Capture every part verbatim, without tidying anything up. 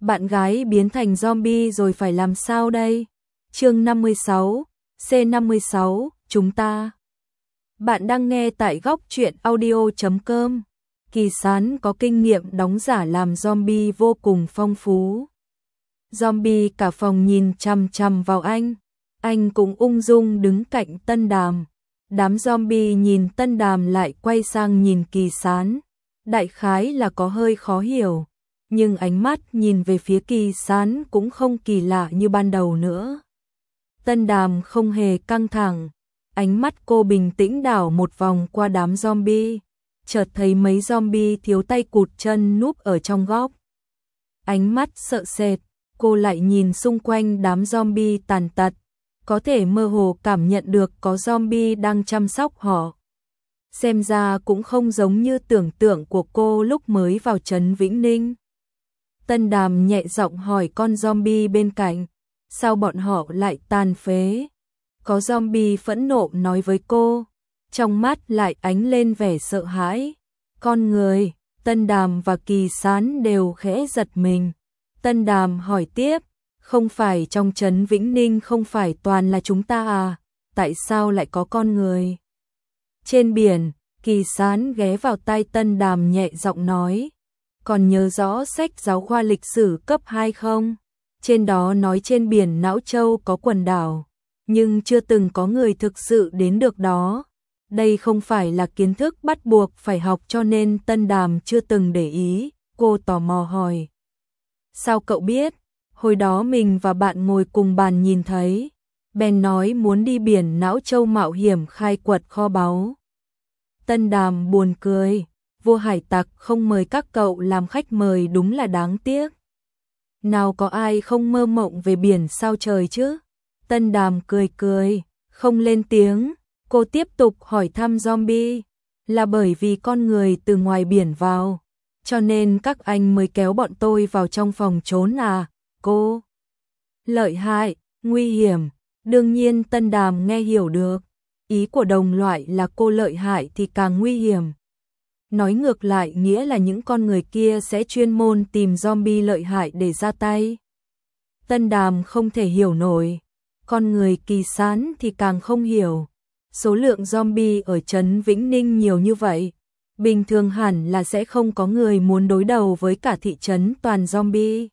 Bạn gái biến thành zombie rồi phải làm sao đây? Chương năm mươi sáu, C năm mươi sáu, chúng ta. Bạn đang nghe tại góc truyện audio chấm com. Kỳ Sán có kinh nghiệm đóng giả làm zombie vô cùng phong phú. Zombie cả phòng nhìn chằm chằm vào anh. Anh cũng ung dung đứng cạnh Tân Đàm. Đám zombie nhìn Tân Đàm lại quay sang nhìn Kỳ Sán. Đại khái là có hơi khó hiểu. Nhưng ánh mắt nhìn về phía Kỳ Sán cũng không kỳ lạ như ban đầu nữa. Tân Đàm không hề căng thẳng. Ánh mắt cô bình tĩnh đảo một vòng qua đám zombie. Chợt thấy mấy zombie thiếu tay cụt chân núp ở trong góc. Ánh mắt sợ sệt, cô lại nhìn xung quanh đám zombie tàn tật. Có thể mơ hồ cảm nhận được có zombie đang chăm sóc họ. Xem ra cũng không giống như tưởng tượng của cô lúc mới vào trấn Vĩnh Ninh. Tân Đàm nhẹ giọng hỏi con zombie bên cạnh, sao bọn họ lại tàn phế? Có zombie phẫn nộ nói với cô, trong mắt lại ánh lên vẻ sợ hãi. Con người, Tân Đàm và Kỳ Sán đều khẽ giật mình. Tân Đàm hỏi tiếp, không phải trong trấn Vĩnh Ninh không phải toàn là chúng ta à? Tại sao lại có con người? Trên biển, Kỳ Sán ghé vào tai Tân Đàm nhẹ giọng nói, còn nhớ rõ sách giáo khoa lịch sử cấp hai không? Trên đó nói trên biển Não Châu có quần đảo, nhưng chưa từng có người thực sự đến được đó. Đây không phải là kiến thức bắt buộc phải học cho nên Tân Đàm chưa từng để ý. Cô tò mò hỏi, sao cậu biết? Hồi đó mình và bạn ngồi cùng bàn nhìn thấy. Bèn nói muốn đi biển Não Châu mạo hiểm khai quật kho báu. Tân Đàm buồn cười, vua hải tặc không mời các cậu làm khách mời đúng là đáng tiếc. Nào có ai không mơ mộng về biển sao trời chứ? Tân Đàm cười cười, không lên tiếng. Cô tiếp tục hỏi thăm zombie, là bởi vì con người từ ngoài biển vào, cho nên các anh mới kéo bọn tôi vào trong phòng trốn à? Cô lợi hại, nguy hiểm. Đương nhiên Tân Đàm nghe hiểu được. Ý của đồng loại là cô lợi hại thì càng nguy hiểm. Nói ngược lại nghĩa là những con người kia sẽ chuyên môn tìm zombie lợi hại để ra tay. Tân Đàm không thể hiểu nổi. Con người Kỳ Sán thì càng không hiểu. Số lượng zombie ở trấn Vĩnh Ninh nhiều như vậy. Bình thường hẳn là sẽ không có người muốn đối đầu với cả thị trấn toàn zombie.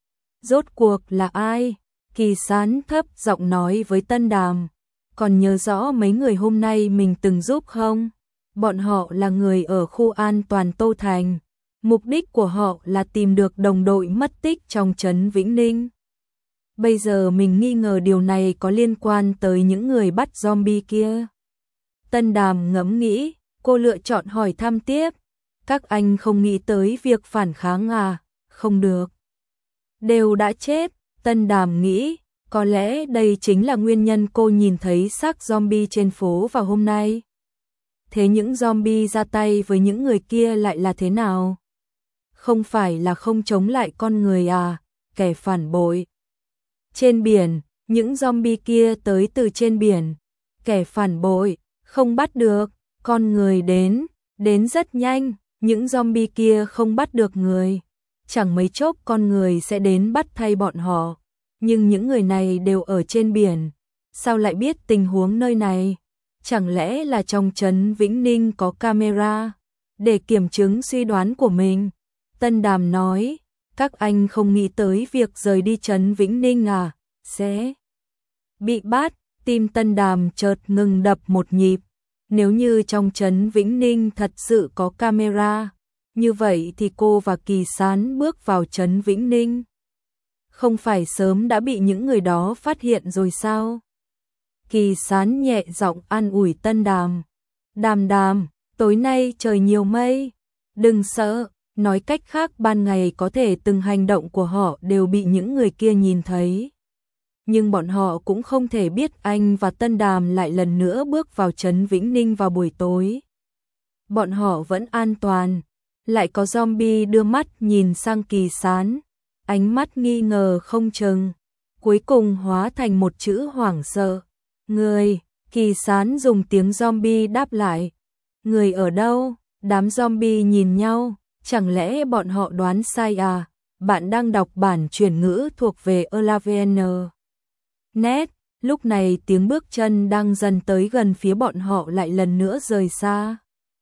Rốt cuộc là ai? Kỳ Sán thấp giọng nói với Tân Đàm. Còn nhớ rõ mấy người hôm nay mình từng giúp không? Bọn họ là người ở khu an toàn Tô Thành. Mục đích của họ là tìm được đồng đội mất tích trong trấn Vĩnh Ninh. Bây giờ mình nghi ngờ điều này có liên quan tới những người bắt zombie kia. Tân Đàm ngẫm nghĩ, cô lựa chọn hỏi thăm tiếp. Các anh không nghĩ tới việc phản kháng à? Không được. Đều đã chết. Tân Đàm nghĩ, có lẽ đây chính là nguyên nhân cô nhìn thấy xác zombie trên phố vào hôm nay. Thế những zombie ra tay với những người kia lại là thế nào? Không phải là không chống lại con người à? Kẻ phản bội. Trên biển, những zombie kia tới từ trên biển. Kẻ phản bội, không bắt được. Con người đến, đến rất nhanh. Những zombie kia không bắt được người. Chẳng mấy chốc con người sẽ đến bắt thay bọn họ. Nhưng những người này đều ở trên biển. Sao lại biết tình huống nơi này? Chẳng lẽ là trong trấn Vĩnh Ninh có camera? Để kiểm chứng suy đoán của mình. Tân Đàm nói, các anh không nghĩ tới việc rời đi trấn Vĩnh Ninh à? Sẽ bị bắt. Tim Tân Đàm chợt ngừng đập một nhịp. Nếu như trong trấn Vĩnh Ninh thật sự có camera, như vậy thì cô và Kỳ Sán bước vào trấn Vĩnh Ninh. Không phải sớm đã bị những người đó phát hiện rồi sao? Kỳ Sán nhẹ giọng an ủi Tân Đàm. Đàm Đàm, tối nay trời nhiều mây. Đừng sợ, nói cách khác ban ngày có thể từng hành động của họ đều bị những người kia nhìn thấy. Nhưng bọn họ cũng không thể biết anh và Tân Đàm lại lần nữa bước vào trấn Vĩnh Ninh vào buổi tối. Bọn họ vẫn an toàn. Lại có zombie đưa mắt nhìn sang Kỳ Sán. Ánh mắt nghi ngờ không chừng. Cuối cùng hóa thành một chữ hoảng sợ. Người, Kỳ Sán dùng tiếng zombie đáp lại. Người ở đâu? Đám zombie nhìn nhau. Chẳng lẽ bọn họ đoán sai à? Bạn đang đọc bản chuyển ngữ thuộc về elavn chấm net. Lúc này tiếng bước chân đang dần tới gần phía bọn họ lại lần nữa rời xa.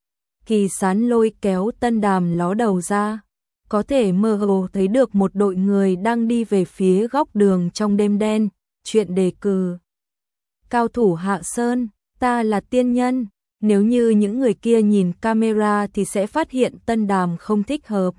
Kỳ Sán lôi kéo Tân Đàm ló đầu ra, có thể mơ hồ thấy được một đội người đang đi về phía góc đường trong đêm đen. Chuyện đề cử. Cao thủ Hạ Sơn, ta là tiên nhân. Nếu như những người kia nhìn camera thì sẽ phát hiện Tân Đàm không thích hợp.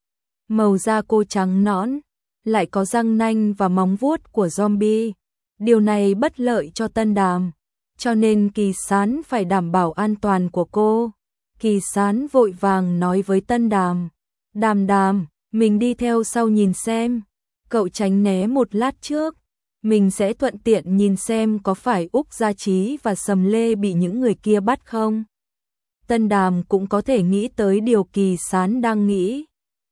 Màu da cô trắng nõn, lại có răng nanh và móng vuốt của zombie. Điều này bất lợi cho Tân Đàm, cho nên Kỳ Sán phải đảm bảo an toàn của cô. Kỳ Sán vội vàng nói với Tân Đàm, Đàm Đàm, mình đi theo sau nhìn xem, cậu tránh né một lát trước, mình sẽ thuận tiện nhìn xem có phải Úc Gia Trí và Sầm Lê bị những người kia bắt không. Tân Đàm cũng có thể nghĩ tới điều Kỳ Sán đang nghĩ.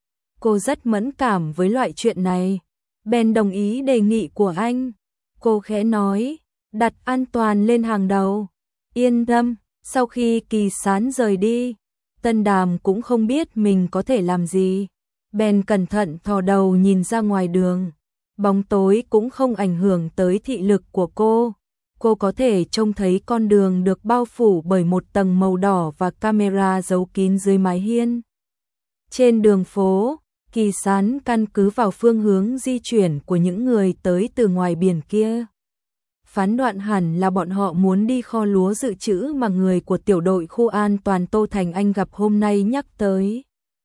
Cô rất mẫn cảm với loại chuyện này, bèn đồng ý đề nghị của anh. Cô khẽ nói, đặt an toàn lên hàng đầu. Yên tâm, sau khi Kỳ Sán rời đi, Tân Đàm cũng không biết mình có thể làm gì. Bèn cẩn thận thò đầu nhìn ra ngoài đường. Bóng tối cũng không ảnh hưởng tới thị lực của cô. Cô có thể trông thấy con đường được bao phủ bởi một tầng màu đỏ và camera giấu kín dưới mái hiên. Trên đường phố, Kỳ Sán căn cứ vào phương hướng di chuyển của những người tới từ ngoài biển kia. Phán đoạn hẳn là bọn họ muốn đi kho lúa dự trữ mà người của tiểu đội khu an toàn Tô Thành Anh gặp hôm nay nhắc tới.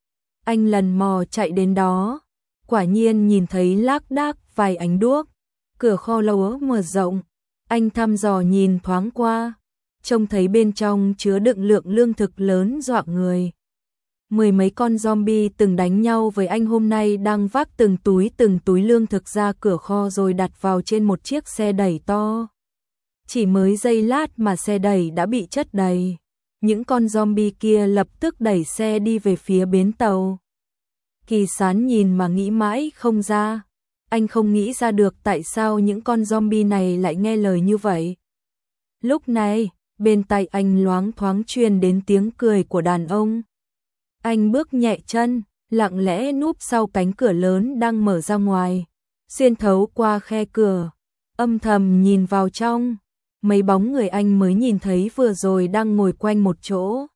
Anh lần mò chạy đến đó, quả nhiên nhìn thấy lác đác vài ánh đuốc. Cửa kho lúa mở rộng, anh thăm dò nhìn thoáng qua, trông thấy bên trong chứa đựng lượng lương thực lớn dọa người. Mười mấy con zombie từng đánh nhau với anh hôm nay đang vác từng túi từng túi lương thực ra cửa kho rồi đặt vào trên một chiếc xe đẩy to. Chỉ mới giây lát mà xe đẩy đã bị chất đầy. Những con zombie kia lập tức đẩy xe đi về phía bến tàu. Kỳ Sán nhìn mà nghĩ mãi không ra. Anh không nghĩ ra được tại sao những con zombie này lại nghe lời như vậy. Lúc này, bên tai anh loáng thoáng truyền đến tiếng cười của đàn ông. Anh bước nhẹ chân, lặng lẽ núp sau cánh cửa lớn đang mở ra ngoài, xuyên thấu qua khe cửa, âm thầm nhìn vào trong. Mấy bóng người anh mới nhìn thấy vừa rồi đang ngồi quanh một chỗ,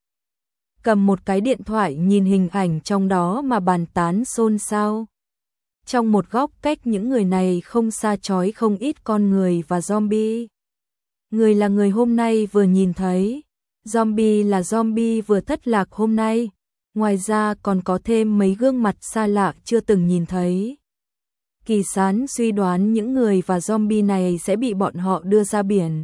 cầm một cái điện thoại nhìn hình ảnh trong đó mà bàn tán xôn xao. Trong một góc cách những người này không xa chói không ít con người và zombie. Người là người hôm nay vừa nhìn thấy, zombie là zombie vừa thất lạc hôm nay. Ngoài ra còn có thêm mấy gương mặt xa lạ chưa từng nhìn thấy. Kỳ Sán suy đoán những người và zombie này sẽ bị bọn họ đưa ra biển.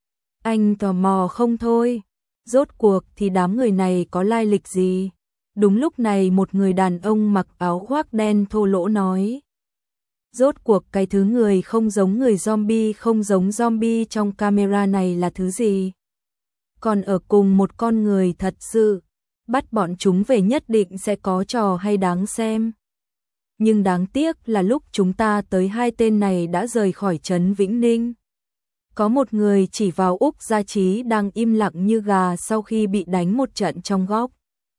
Anh tò mò không thôi, rốt cuộc thì đám người này có lai lịch gì? Đúng lúc này một người đàn ông mặc áo khoác đen thô lỗ nói. Rốt cuộc cái thứ người không giống người zombie không giống zombie trong camera này là thứ gì? Còn ở cùng một con người thật sự, bắt bọn chúng về nhất định sẽ có trò hay đáng xem. Nhưng đáng tiếc là lúc chúng ta tới hai tên này đã rời khỏi trấn Vĩnh Ninh. Có một người chỉ vào Úc Gia Trí đang im lặng như gà sau khi bị đánh một trận trong góc.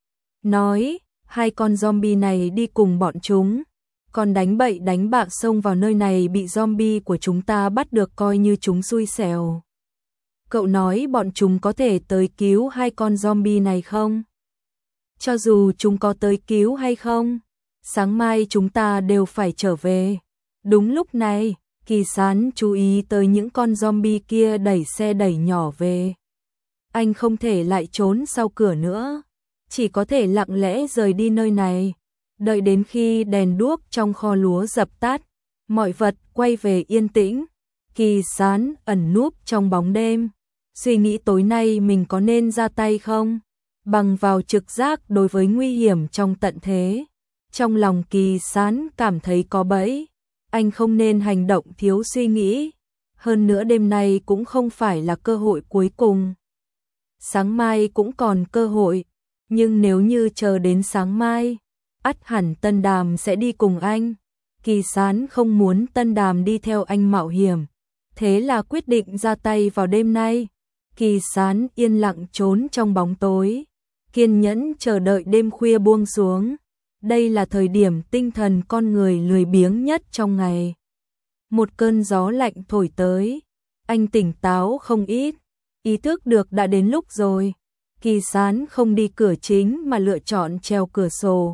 Nói, hai con zombie này đi cùng bọn chúng, còn đánh bậy đánh bạ xông vào nơi này bị zombie của chúng ta bắt được coi như chúng xui xẻo. Cậu nói bọn chúng có thể tới cứu hai con zombie này không? Cho dù chúng có tới cứu hay không, sáng mai chúng ta đều phải trở về. Đúng lúc này, Kỳ Sán chú ý tới những con zombie kia đẩy xe đẩy nhỏ về. Anh không thể lại trốn sau cửa nữa, chỉ có thể lặng lẽ rời đi nơi này, đợi đến khi đèn đuốc trong kho lúa dập tắt, mọi vật quay về yên tĩnh. Kỳ Sán ẩn núp trong bóng đêm, suy nghĩ tối nay mình có nên ra tay không? Bằng vào trực giác đối với nguy hiểm trong tận thế, trong lòng Kỳ Sán cảm thấy có bẫy, anh không nên hành động thiếu suy nghĩ, hơn nữa đêm nay cũng không phải là cơ hội cuối cùng. Sáng mai cũng còn cơ hội, nhưng nếu như chờ đến sáng mai, ắt hẳn Tân Đàm sẽ đi cùng anh. Kỳ Sán không muốn Tân Đàm đi theo anh mạo hiểm, thế là quyết định ra tay vào đêm nay. Kỳ Sán yên lặng trốn trong bóng tối, kiên nhẫn chờ đợi đêm khuya buông xuống. Đây là thời điểm tinh thần con người lười biếng nhất trong ngày. Một cơn gió lạnh thổi tới, anh tỉnh táo không ít, ý thức được đã đến lúc rồi. Kỳ Sán không đi cửa chính mà lựa chọn trèo cửa sổ.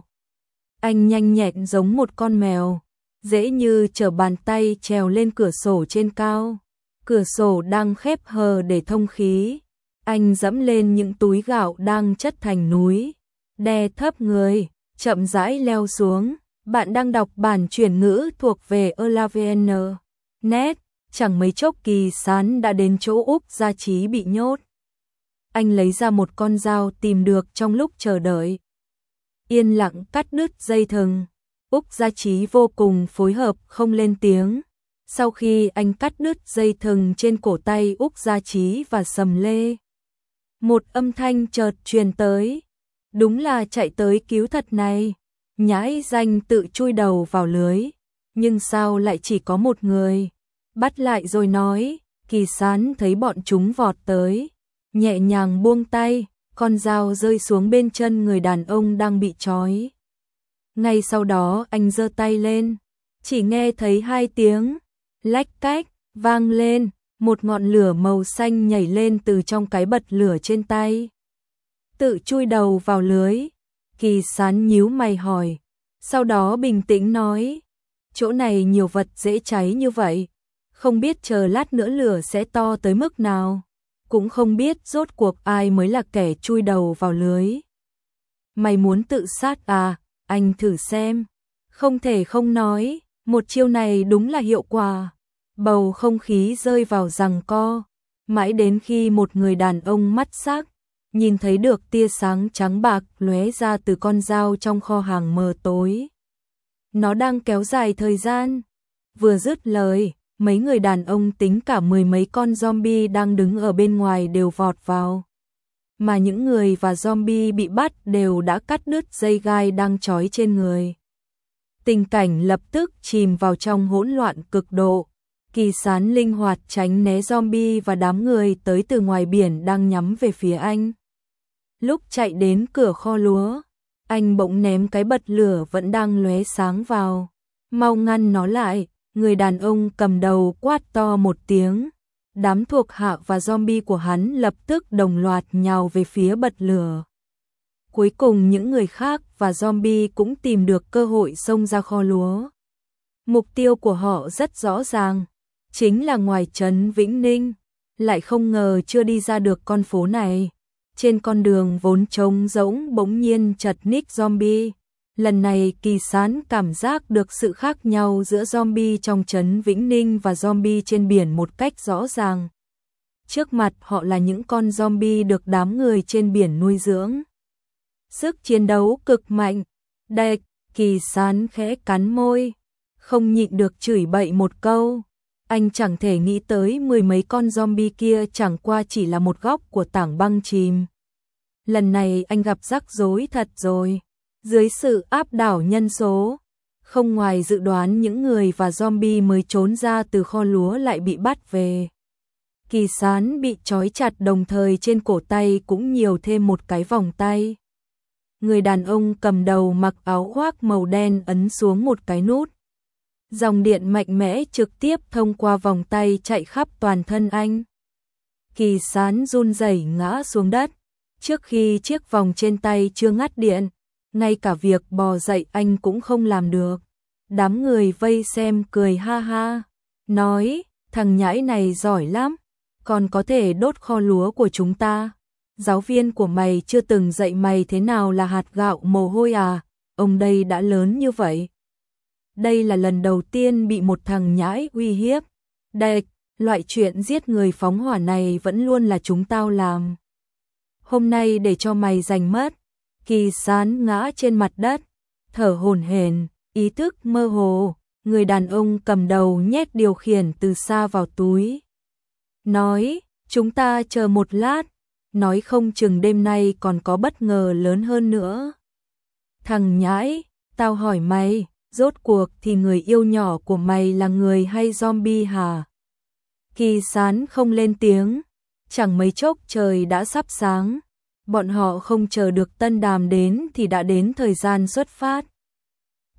Anh nhanh nhẹn giống một con mèo, dễ như trở bàn tay trèo lên cửa sổ trên cao. Cửa sổ đang khép hờ để thông khí. Anh dẫm lên những túi gạo đang chất thành núi, đè thấp người, chậm rãi leo xuống. Bạn đang đọc bản chuyển ngữ thuộc về Elavn net. Chẳng mấy chốc Kỳ Sán đã đến chỗ Úc Gia Chí bị nhốt. Anh lấy ra một con dao tìm được trong lúc chờ đợi. Yên lặng cắt đứt dây thừng. Úc Gia Chí vô cùng phối hợp không lên tiếng. Sau khi anh cắt đứt dây thừng trên cổ tay Úc Gia Chí và Sầm Lê, một âm thanh chợt truyền tới. Đúng là chạy tới cứu thật này. Nhãi danh tự chui đầu vào lưới. Nhưng sao lại chỉ có một người? Bắt lại rồi nói. Kỳ Sán thấy bọn chúng vọt tới, nhẹ nhàng buông tay, con dao rơi xuống bên chân người đàn ông đang bị trói. Ngay sau đó anh giơ tay lên, chỉ nghe thấy hai tiếng lách cách vang lên, một ngọn lửa màu xanh nhảy lên từ trong cái bật lửa trên tay. Tự chui đầu vào lưới. Kỳ Sán nhíu mày hỏi, sau đó bình tĩnh nói, chỗ này nhiều vật dễ cháy như vậy, không biết chờ lát nữa lửa sẽ to tới mức nào, cũng không biết rốt cuộc ai mới là kẻ chui đầu vào lưới. Mày muốn tự sát à? Anh thử xem. Không thể không nói, một chiêu này đúng là hiệu quả. Bầu không khí rơi vào giằng co, mãi đến khi một người đàn ông mắt sắc nhìn thấy được tia sáng trắng bạc lóe ra từ con dao trong kho hàng mờ tối. Nó đang kéo dài thời gian. Vừa dứt lời, mấy người đàn ông tính cả mười mấy con zombie đang đứng ở bên ngoài đều vọt vào. Mà những người và zombie bị bắt đều đã cắt đứt dây gai đang trói trên người. Tình cảnh lập tức chìm vào trong hỗn loạn cực độ. Kỳ Sán linh hoạt tránh né zombie và đám người tới từ ngoài biển đang nhắm về phía anh. Lúc chạy đến cửa kho lúa, anh bỗng ném cái bật lửa vẫn đang lóe sáng vào. Mau ngăn nó lại, người đàn ông cầm đầu quát to một tiếng. Đám thuộc hạ và zombie của hắn lập tức đồng loạt nhào về phía bật lửa. Cuối cùng những người khác và zombie cũng tìm được cơ hội xông ra kho lúa. Mục tiêu của họ rất rõ ràng, chính là ngoài trấn Vĩnh Ninh. Lại không ngờ chưa đi ra được con phố này, trên con đường vốn trống rỗng bỗng nhiên chật ních zombie. Lần này Kỳ Sán cảm giác được sự khác nhau giữa zombie trong trấn Vĩnh Ninh và zombie trên biển một cách rõ ràng. Trước mặt họ là những con zombie được đám người trên biển nuôi dưỡng. Sức chiến đấu cực mạnh. Đệt, Kỳ Sán khẽ cắn môi, không nhịn được chửi bậy một câu. Anh chẳng thể nghĩ tới mười mấy con zombie kia chẳng qua chỉ là một góc của tảng băng chìm. Lần này anh gặp rắc rối thật rồi. Dưới sự áp đảo nhân số, không ngoài dự đoán những người và zombie mới trốn ra từ kho lúa lại bị bắt về. Kỳ Sán bị trói chặt đồng thời trên cổ tay cũng nhiều thêm một cái vòng tay. Người đàn ông cầm đầu mặc áo khoác màu đen ấn xuống một cái nút. Dòng điện mạnh mẽ trực tiếp thông qua vòng tay chạy khắp toàn thân anh. Kỳ Sán run rẩy ngã xuống đất. Trước khi chiếc vòng trên tay chưa ngắt điện, ngay cả việc bò dậy anh cũng không làm được. Đám người vây xem cười ha ha, nói, thằng nhãi này giỏi lắm, còn có thể đốt kho lúa của chúng ta. Giáo viên của mày chưa từng dạy mày thế nào là hạt gạo mồ hôi à, ông đây đã lớn như vậy. Đây là lần đầu tiên bị một thằng nhãi uy hiếp. Đệt, loại chuyện giết người phóng hỏa này vẫn luôn là chúng tao làm. Hôm nay để cho mày giành mất. Kỳ Sán ngã trên mặt đất, thở hổn hển, ý thức mơ hồ. Người đàn ông cầm đầu nhét điều khiển từ xa vào túi. Nói, chúng ta chờ một lát, nói không chừng đêm nay còn có bất ngờ lớn hơn nữa. Thằng nhãi, tao hỏi mày, rốt cuộc thì người yêu nhỏ của mày là người hay zombie hả? Kỳ Sán không lên tiếng, chẳng mấy chốc trời đã sắp sáng. Bọn họ không chờ được Tân Đàm đến thì đã đến thời gian xuất phát.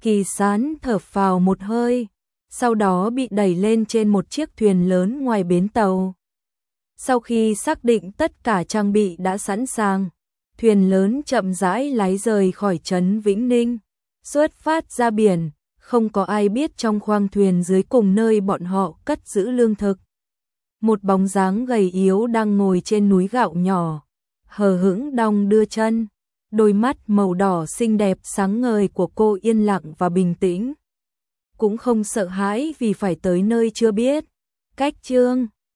Kỳ Sán thở phào một hơi, sau đó bị đẩy lên trên một chiếc thuyền lớn ngoài bến tàu. Sau khi xác định tất cả trang bị đã sẵn sàng, thuyền lớn chậm rãi lái rời khỏi trấn Vĩnh Ninh, xuất phát ra biển, không có ai biết trong khoang thuyền dưới cùng nơi bọn họ cất giữ lương thực. Một bóng dáng gầy yếu đang ngồi trên núi gạo nhỏ, hờ hững đong đưa chân, đôi mắt màu đỏ xinh đẹp sáng ngời của cô yên lặng và bình tĩnh. Cũng không sợ hãi vì phải tới nơi chưa biết. Cách chương